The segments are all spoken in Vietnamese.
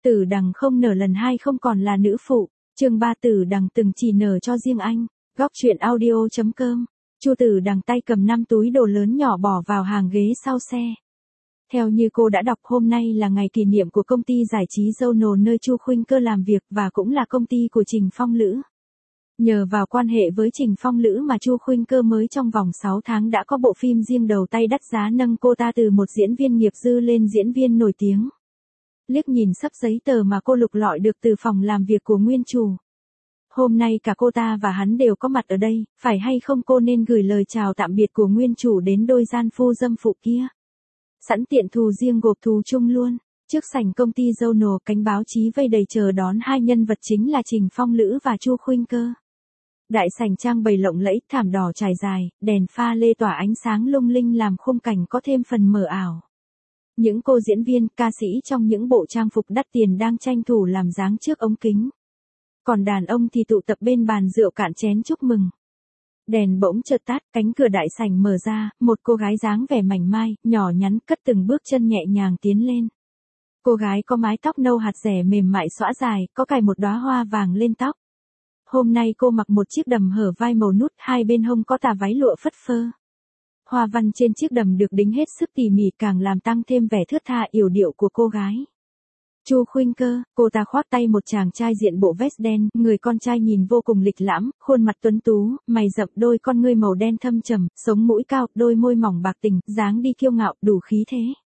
Tử đằng không nở lần hai không còn là nữ phụ. Chương 3 Tử đằng từng chỉ nở cho riêng anh. Góc truyện audio.com. Chu Tử đằng tay cầm 5 túi đồ lớn nhỏ bỏ vào hàng ghế sau xe. Theo như cô đã đọc, hôm nay là ngày kỷ niệm của công ty giải trí Zono nơi Chu Khuynh Cơ làm việc và cũng là công ty của Trình Phong Lữ. Nhờ vào quan hệ với Trình Phong Lữ mà Chu Khuynh Cơ mới trong vòng 6 tháng đã có bộ phim riêng đầu tay đắt giá nâng cô ta từ một diễn viên nghiệp dư lên diễn viên nổi tiếng. Liếc nhìn sấp giấy tờ mà cô lục lọi được từ phòng làm việc của nguyên chủ. Hôm nay cả cô ta và hắn đều có mặt ở đây, phải hay không cô nên gửi lời chào tạm biệt của nguyên chủ đến đôi gian phu dâm phụ kia. Sẵn tiện thù riêng gộp thù chung luôn. Trước sảnh công ty Zono, cánh báo chí vây đầy chờ đón hai nhân vật chính là Trình Phong Lữ và Chu Khuynh Cơ. Đại sảnh trang bày lộng lẫy, thảm đỏ trải dài, đèn pha lê tỏa ánh sáng lung linh làm khung cảnh có thêm phần mờ ảo. Những cô diễn viên, ca sĩ trong những bộ trang phục đắt tiền đang tranh thủ làm dáng trước ống kính. Còn đàn ông thì tụ tập bên bàn rượu cạn chén chúc mừng. Đèn bỗng chợt tắt, cánh cửa đại sảnh mở ra, một cô gái dáng vẻ mảnh mai, nhỏ nhắn cất từng bước chân nhẹ nhàng tiến lên. Cô gái có mái tóc nâu hạt rẻ mềm mại xõa dài, có cài một đóa hoa vàng lên tóc. Hôm nay cô mặc một chiếc đầm hở vai màu nút, hai bên hông có tà váy lụa phất phơ. Hoa văn trên chiếc đầm được đính hết sức tỉ mỉ càng làm tăng thêm vẻ thướt tha yểu điệu của cô gái. Chu Khuynh Cơ, cô ta khoác tay một chàng trai diện bộ vest đen, người con trai nhìn vô cùng lịch lãm, khuôn mặt tuấn tú, mày rậm, đôi con ngươi màu đen thâm trầm, sống mũi cao, đôi môi mỏng bạc tình, dáng đi kiêu ngạo, đủ khí thế.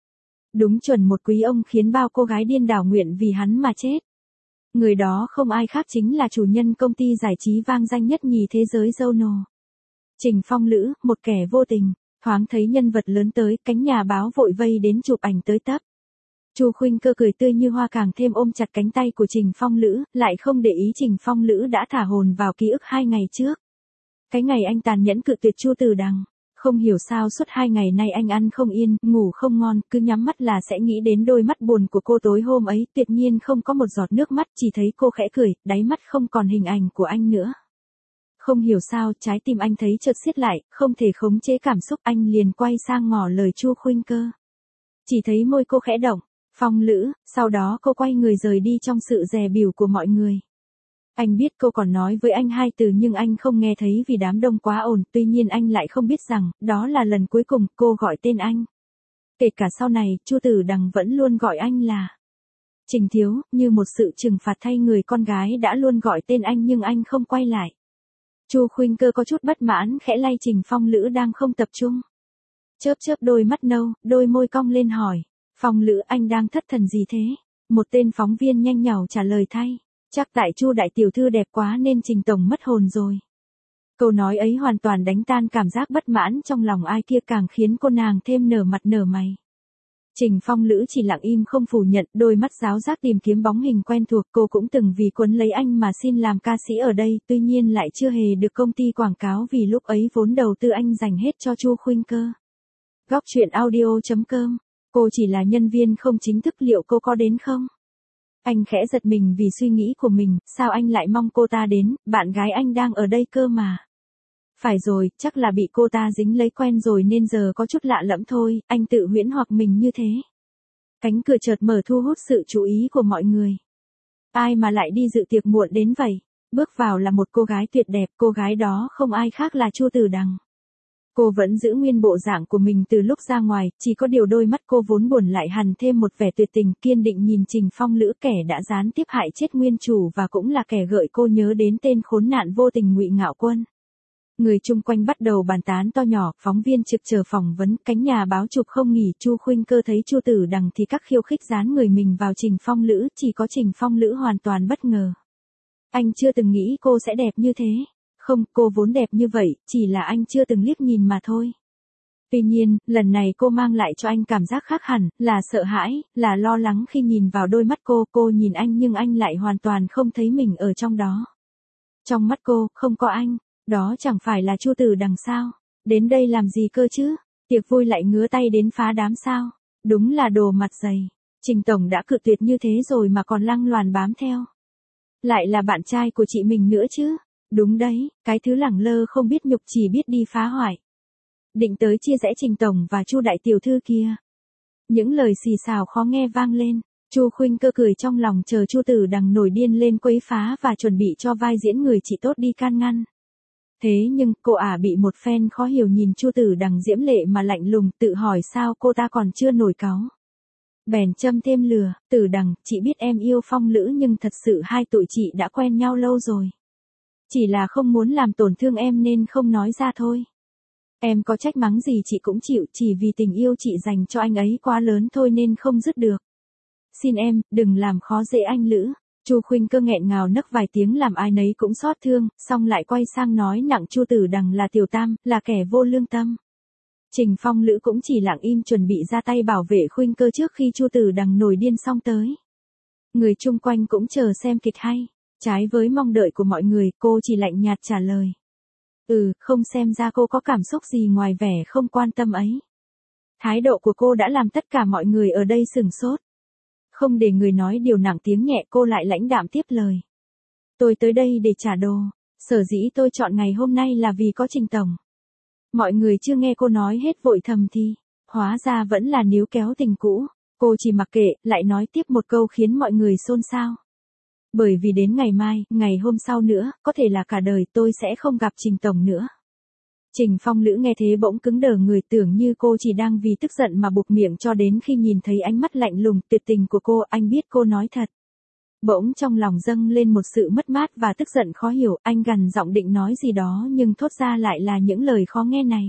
Đúng chuẩn một quý ông khiến bao cô gái điên đảo nguyện vì hắn mà chết. Người đó không ai khác chính là chủ nhân công ty giải trí vang danh nhất nhì thế giới Zono. Trình Phong Lữ, một kẻ vô tình, thoáng thấy nhân vật lớn tới, cánh nhà báo vội vây đến chụp ảnh tới tấp. Chu Khuynh Cơ cười tươi như hoa càng thêm ôm chặt cánh tay của Trình Phong Lữ, lại không để ý Trình Phong Lữ đã thả hồn vào ký ức 2 ngày trước. Cái ngày anh tàn nhẫn cự tuyệt Chu Tử Đằng. Không hiểu sao suốt 2 ngày nay anh ăn không yên, ngủ không ngon, cứ nhắm mắt là sẽ nghĩ đến đôi mắt buồn của cô tối hôm ấy, tuyệt nhiên không có một giọt nước mắt, chỉ thấy cô khẽ cười, đáy mắt không còn hình ảnh của anh nữa. Không hiểu sao, trái tim anh thấy chợt siết lại, không thể khống chế cảm xúc, anh liền quay sang ngỏ lời Chu Khuynh Cơ. Chỉ thấy môi cô khẽ động, Phong Lữ, sau đó cô quay người rời đi trong sự dè bỉu của mọi người. Anh biết cô còn nói với anh 2 từ nhưng anh không nghe thấy vì đám đông quá ồn, tuy nhiên anh lại không biết rằng, đó là lần cuối cùng cô gọi tên anh. Kể cả sau này, Chu Tử Đằng vẫn luôn gọi anh là Trình Thiếu, như một sự trừng phạt thay người con gái đã luôn gọi tên anh nhưng anh không quay lại. Chu Khuynh Cơ có chút bất mãn khẽ lay Trình Phong Lữ đang không tập trung. Chớp chớp đôi mắt nâu, đôi môi cong lên hỏi, Phong Lữ anh đang thất thần gì thế? Một tên phóng viên nhanh nhảu trả lời thay. Chắc tại Chu đại tiểu thư đẹp quá nên Trình tổng mất hồn rồi. Câu nói ấy hoàn toàn đánh tan cảm giác bất mãn trong lòng ai kia càng khiến cô nàng thêm nở mặt nở mày. Trình Phong Lữ chỉ lặng im không phủ nhận, đôi mắt giáo giác tìm kiếm bóng hình quen thuộc. Cô cũng từng vì quấn lấy anh mà xin làm ca sĩ ở đây, tuy nhiên lại chưa hề được công ty quảng cáo vì lúc ấy vốn đầu tư anh dành hết cho Chu Khuynh Cơ. Góc truyện audio.com. Cô chỉ là nhân viên không chính thức, liệu cô có đến không? Anh khẽ giật mình vì suy nghĩ của mình, sao anh lại mong cô ta đến, bạn gái anh đang ở đây cơ mà. Phải rồi, chắc là bị cô ta dính lấy quen rồi nên giờ có chút lạ lẫm thôi, anh tự huyễn hoặc mình như thế. Cánh cửa chợt mở thu hút sự chú ý của mọi người. Ai mà lại đi dự tiệc muộn đến vậy? Bước vào là một cô gái tuyệt đẹp, cô gái đó không ai khác là Chu Tử Đằng. Cô vẫn giữ nguyên bộ dạng của mình từ lúc ra ngoài, chỉ có điều đôi mắt cô vốn buồn lại hằn thêm một vẻ tuyệt tình kiên định nhìn Trình Phong Lữ, kẻ đã gián tiếp hại chết nguyên chủ và cũng là kẻ gợi cô nhớ đến tên khốn nạn vô tình Ngụy Ngạo Quân. Người chung quanh bắt đầu bàn tán to nhỏ, phóng viên trực chờ phỏng vấn, cánh nhà báo chụp không nghỉ. Chu Khuynh Cơ thấy Chu Tử Đằng thì các khiêu khích dán người mình vào Trình Phong Lữ, chỉ có Trình Phong Lữ hoàn toàn bất ngờ. Anh chưa từng nghĩ cô sẽ đẹp như thế. Không, cô vốn đẹp như vậy, chỉ là anh chưa từng liếc nhìn mà thôi. Tuy nhiên, lần này cô mang lại cho anh cảm giác khác hẳn, là sợ hãi, là lo lắng khi nhìn vào đôi mắt cô nhìn anh nhưng anh lại hoàn toàn không thấy mình ở trong đó. Trong mắt cô, không có anh, đó chẳng phải là Chu Tử Đằng sao? Đến đây làm gì cơ chứ? Tiệc vui lại ngứa tay đến phá đám sao? Đúng là đồ mặt dày. Trình tổng đã cự tuyệt như thế rồi mà còn lăng loàn bám theo. Lại là bạn trai của chị mình nữa chứ? Đúng đấy, cái thứ lẳng lơ không biết nhục chỉ biết đi phá hoại. Định tới chia rẽ Trình tổng và Chu đại tiểu thư kia. Những lời xì xào khó nghe vang lên. Chu Khuynh Cơ cười trong lòng chờ Chu Tử Đằng nổi điên lên quấy phá và chuẩn bị cho vai diễn người chị tốt đi can ngăn. Thế nhưng cô ả bị một phen khó hiểu nhìn Chu Tử Đằng diễm lệ mà lạnh lùng, tự hỏi sao cô ta còn chưa nổi cáu. Bèn châm thêm lừa, Tử Đằng, chị biết em yêu Phong Lữ nhưng thật sự hai tụi chị đã quen nhau lâu rồi. Chỉ là không muốn làm tổn thương em nên không nói ra thôi. Em có trách mắng gì chị cũng chịu, chỉ vì tình yêu chị dành cho anh ấy quá lớn thôi nên không dứt được. Xin em, đừng làm khó dễ anh Lữ. Chu Khuynh Cơ nghẹn ngào nấc vài tiếng làm ai nấy cũng xót thương, xong lại quay sang nói nặng Chu Tử Đằng là tiểu tam, là kẻ vô lương tâm. Trình Phong Lữ cũng chỉ lặng im chuẩn bị ra tay bảo vệ Khuynh Cơ trước khi Chu Tử Đằng nổi điên xong tới. Người chung quanh cũng chờ xem kịch hay. Trái với mong đợi của mọi người, cô chỉ lạnh nhạt trả lời. Không, xem ra cô có cảm xúc gì ngoài vẻ không quan tâm ấy. Thái độ của cô đã làm tất cả mọi người ở đây sửng sốt. Không để người nói điều nặng tiếng nhẹ, cô lại lãnh đạm tiếp lời. Tôi tới đây để trả đồ. Sở dĩ tôi chọn ngày hôm nay là vì có Trình tổng. Mọi người chưa nghe cô nói hết vội thầm thì, hóa ra vẫn là níu kéo tình cũ. Cô chỉ mặc kệ, lại nói tiếp một câu khiến mọi người xôn xao. Bởi vì đến ngày mai, ngày hôm sau nữa, có thể là cả đời tôi sẽ không gặp Trình tổng nữa. Trình Phong Lữ nghe thế bỗng cứng đờ người, tưởng như cô chỉ đang vì tức giận mà buộc miệng, cho đến khi nhìn thấy ánh mắt lạnh lùng tuyệt tình của cô, anh biết cô nói thật. Bỗng trong lòng dâng lên một sự mất mát và tức giận khó hiểu, anh gằn giọng định nói gì đó nhưng thốt ra lại là những lời khó nghe này.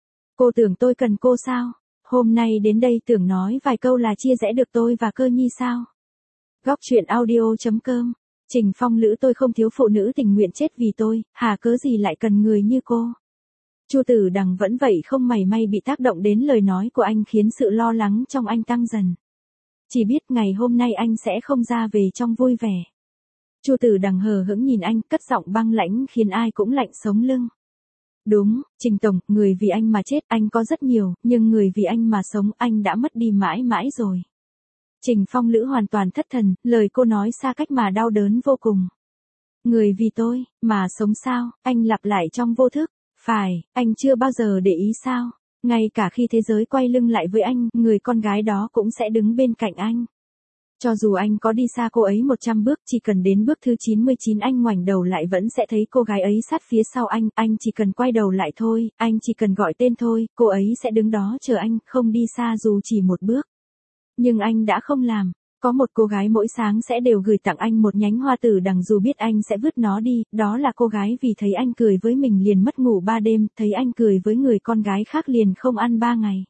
Cô tưởng tôi cần cô sao? Hôm nay đến đây tưởng nói vài câu là chia rẽ được tôi và Cơ Nhi sao? Góc truyện audio.com. Trình Phong Lữ, tôi không thiếu phụ nữ tình nguyện chết vì tôi, hà cớ gì lại cần người như cô. Chu Tử Đằng vẫn vậy không mảy may bị tác động đến lời nói của anh, khiến sự lo lắng trong anh tăng dần. Chỉ biết ngày hôm nay anh sẽ không ra về trong vui vẻ. Chu Tử Đằng hờ hững nhìn anh, cất giọng băng lãnh khiến ai cũng lạnh sống lưng. Đúng, Trình tổng, người vì anh mà chết anh có rất nhiều, nhưng người vì anh mà sống anh đã mất đi mãi mãi rồi. Trình Phong Lữ hoàn toàn thất thần, lời cô nói xa cách mà đau đớn vô cùng. Người vì tôi, mà sống sao, anh lặp lại trong vô thức. Phải, anh chưa bao giờ để ý sao, ngay cả khi thế giới quay lưng lại với anh, người con gái đó cũng sẽ đứng bên cạnh anh. Cho dù anh có đi xa cô ấy 100 bước, chỉ cần đến bước thứ 99 anh ngoảnh đầu lại vẫn sẽ thấy cô gái ấy sát phía sau anh chỉ cần quay đầu lại thôi, anh chỉ cần gọi tên thôi, cô ấy sẽ đứng đó chờ anh, không đi xa dù chỉ một bước. Nhưng anh đã không làm. Có một cô gái mỗi sáng sẽ đều gửi tặng anh một nhánh hoa Tử Đằng dù biết anh sẽ vứt nó đi, đó là cô gái vì thấy anh cười với mình liền mất ngủ 3 đêm, thấy anh cười với người con gái khác liền không ăn 3 ngày.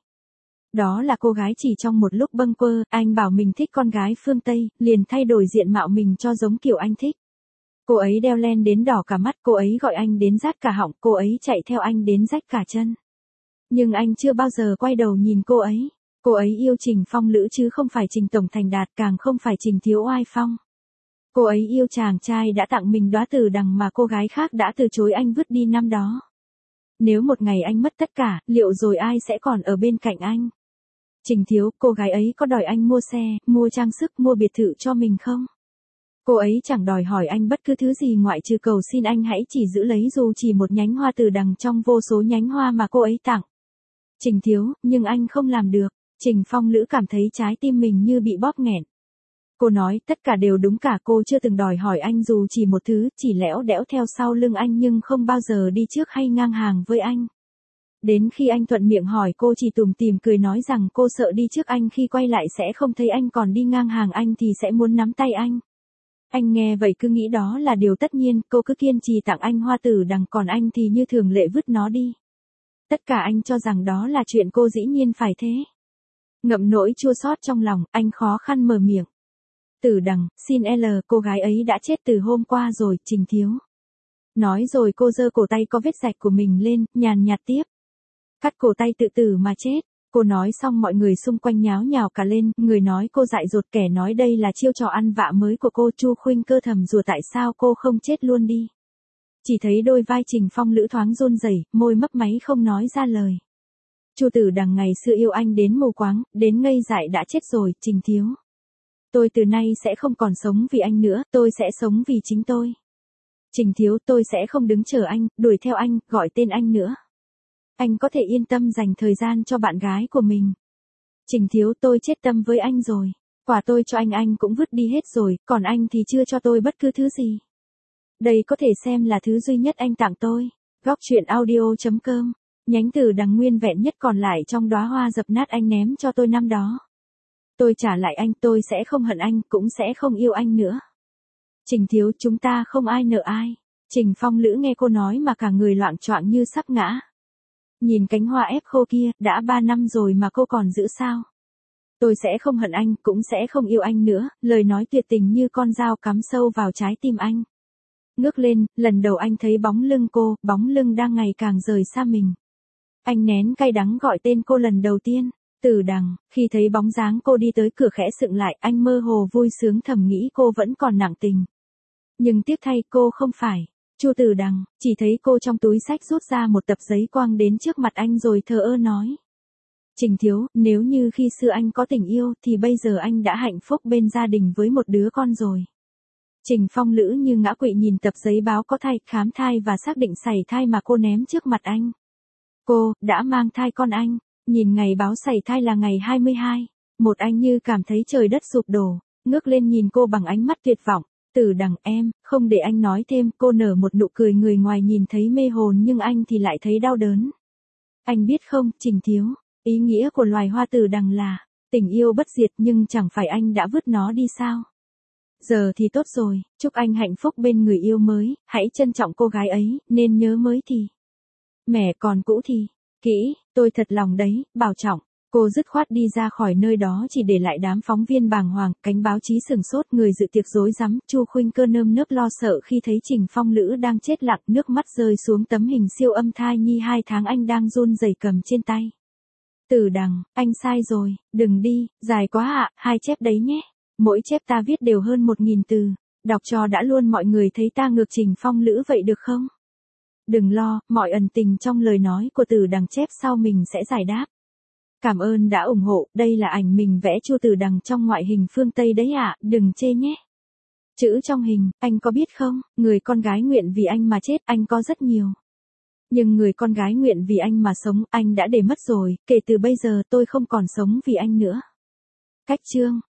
Đó là cô gái chỉ trong một lúc bâng quơ, anh bảo mình thích con gái phương Tây, liền thay đổi diện mạo mình cho giống kiểu anh thích. Cô ấy đeo len đến đỏ cả mắt, cô ấy gọi anh đến rát cả họng, cô ấy chạy theo anh đến rách cả chân. Nhưng anh chưa bao giờ quay đầu nhìn cô ấy. Cô ấy yêu Trình Phong Lữ chứ không phải Trình tổng thành đạt, càng không phải Trình thiếu oai phong. Cô ấy yêu chàng trai đã tặng mình đóa Tử Đằng mà cô gái khác đã từ chối anh vứt đi năm đó. Nếu một ngày anh mất tất cả, liệu rồi ai sẽ còn ở bên cạnh anh? Trình thiếu, cô gái ấy có đòi anh mua xe, mua trang sức, mua biệt thự cho mình không? Cô ấy chẳng đòi hỏi anh bất cứ thứ gì ngoại trừ cầu xin anh hãy chỉ giữ lấy dù chỉ một nhánh hoa Tử Đằng trong vô số nhánh hoa mà cô ấy tặng. Trình thiếu, nhưng anh không làm được. Trình Phong Lữ cảm thấy trái tim mình như bị bóp nghẹn. Cô nói, tất cả đều đúng cả, cô chưa từng đòi hỏi anh dù chỉ một thứ, chỉ lẽo đẽo theo sau lưng anh nhưng không bao giờ đi trước hay ngang hàng với anh. Đến khi anh thuận miệng hỏi cô chỉ tủm tỉm cười nói rằng cô sợ đi trước anh khi quay lại sẽ không thấy anh còn đi ngang hàng anh thì sẽ muốn nắm tay anh. Anh nghe vậy cứ nghĩ đó là điều tất nhiên, cô cứ kiên trì tặng anh hoa Tử Đằng còn anh thì như thường lệ vứt nó đi. Tất cả anh cho rằng đó là chuyện cô dĩ nhiên phải thế. Ngậm nỗi chua xót trong lòng, anh khó khăn mở miệng. Tử Đằng, xin cô gái ấy đã chết từ hôm qua rồi, Trình thiếu. Nói rồi cô giơ cổ tay có vết rạch của mình lên, nhàn nhạt tiếp. Cắt cổ tay tự tử mà chết. Cô nói xong mọi người xung quanh nháo nhào cả lên, người nói cô dại dột, kẻ nói đây là chiêu trò ăn vạ mới của cô. Chu Khuynh Cơ thầm rủa tại sao cô không chết luôn đi. Chỉ thấy đôi vai Trình Phong Lữ thoáng run rẩy, môi mấp máy không nói ra lời. Chu Tử Đằng ngày xưa yêu anh đến mù quáng, đến ngây dại đã chết rồi, Trình thiếu. Tôi từ nay sẽ không còn sống vì anh nữa, tôi sẽ sống vì chính tôi. Trình thiếu, tôi sẽ không đứng chờ anh, đuổi theo anh, gọi tên anh nữa. Anh có thể yên tâm dành thời gian cho bạn gái của mình. Trình thiếu, tôi chết tâm với anh rồi. Quà tôi cho anh cũng vứt đi hết rồi, còn anh thì chưa cho tôi bất cứ thứ gì. Đây có thể xem là thứ duy nhất anh tặng tôi. Góc truyện audio.com. Nhánh từ đằng nguyên vẹn nhất còn lại trong đóa hoa dập nát anh ném cho tôi năm đó. Tôi trả lại anh, tôi sẽ không hận anh, cũng sẽ không yêu anh nữa. Trình Thiếu, chúng ta không ai nợ ai. Trình Phong Lữ nghe cô nói mà cả người loạng choạng như sắp ngã. Nhìn cánh hoa ép khô kia, đã 3 năm rồi mà cô còn giữ sao? Tôi sẽ không hận anh, cũng sẽ không yêu anh nữa, lời nói tuyệt tình như con dao cắm sâu vào trái tim anh. Ngước lên, lần đầu anh thấy bóng lưng cô, bóng lưng đang ngày càng rời xa mình. Anh nén cay đắng gọi tên cô lần đầu tiên, Tử Đằng, khi thấy bóng dáng cô đi tới cửa khẽ sững lại, anh mơ hồ vui sướng thầm nghĩ cô vẫn còn nặng tình. Nhưng tiếc thay cô không phải. Chu Tử Đằng, chỉ thấy cô trong túi xách rút ra một tập giấy quăng đến trước mặt anh rồi thờ ơ nói. Trình Thiếu, nếu như khi xưa anh có tình yêu thì bây giờ anh đã hạnh phúc bên gia đình với một đứa con rồi. Trình Phong Lữ như ngã quỵ nhìn tập giấy báo có thai, khám thai và xác định sảy thai mà cô ném trước mặt anh. Cô, đã mang thai con anh, nhìn ngày báo sảy thai là ngày 22. Một anh như cảm thấy trời đất sụp đổ, ngước lên nhìn cô bằng ánh mắt tuyệt vọng. Tử Đằng em, không để anh nói thêm, cô nở một nụ cười người ngoài nhìn thấy mê hồn nhưng anh thì lại thấy đau đớn. Anh biết không, Trình Thiếu, ý nghĩa của loài hoa Tử Đằng là, tình yêu bất diệt nhưng chẳng phải anh đã vứt nó đi sao? Giờ thì tốt rồi, chúc anh hạnh phúc bên người yêu mới, hãy trân trọng cô gái ấy, nên nhớ mới thì. Mẹ còn cũ thì, kỹ, tôi thật lòng đấy, bảo trọng. Cô dứt khoát đi ra khỏi nơi đó chỉ để lại đám phóng viên bàng hoàng, cánh báo chí sửng sốt, người dự tiệc rối rắm, Chu Khuynh Cơ nơm nớp lo sợ khi thấy Trình Phong Lữ đang chết lặng, nước mắt rơi xuống tấm hình siêu âm thai nhi 2 tháng anh đang run rẩy cầm trên tay. Tử Đằng, anh sai rồi, đừng đi, dài quá ạ, 2 chép đấy nhé. Mỗi chép ta viết đều hơn 1000 từ, đọc cho đã luôn mọi người thấy ta ngược Trình Phong Lữ vậy được không? Đừng lo, mọi ẩn tình trong lời nói của Tử Đằng chép sau mình sẽ giải đáp. Cảm ơn đã ủng hộ, đây là ảnh mình vẽ Chu Tử Đằng trong ngoại hình phương Tây đấy ạ, đừng chê nhé. Chữ trong hình, anh có biết không, người con gái nguyện vì anh mà chết, anh có rất nhiều. Nhưng người con gái nguyện vì anh mà sống, anh đã để mất rồi, kể từ bây giờ tôi không còn sống vì anh nữa. Cách chương.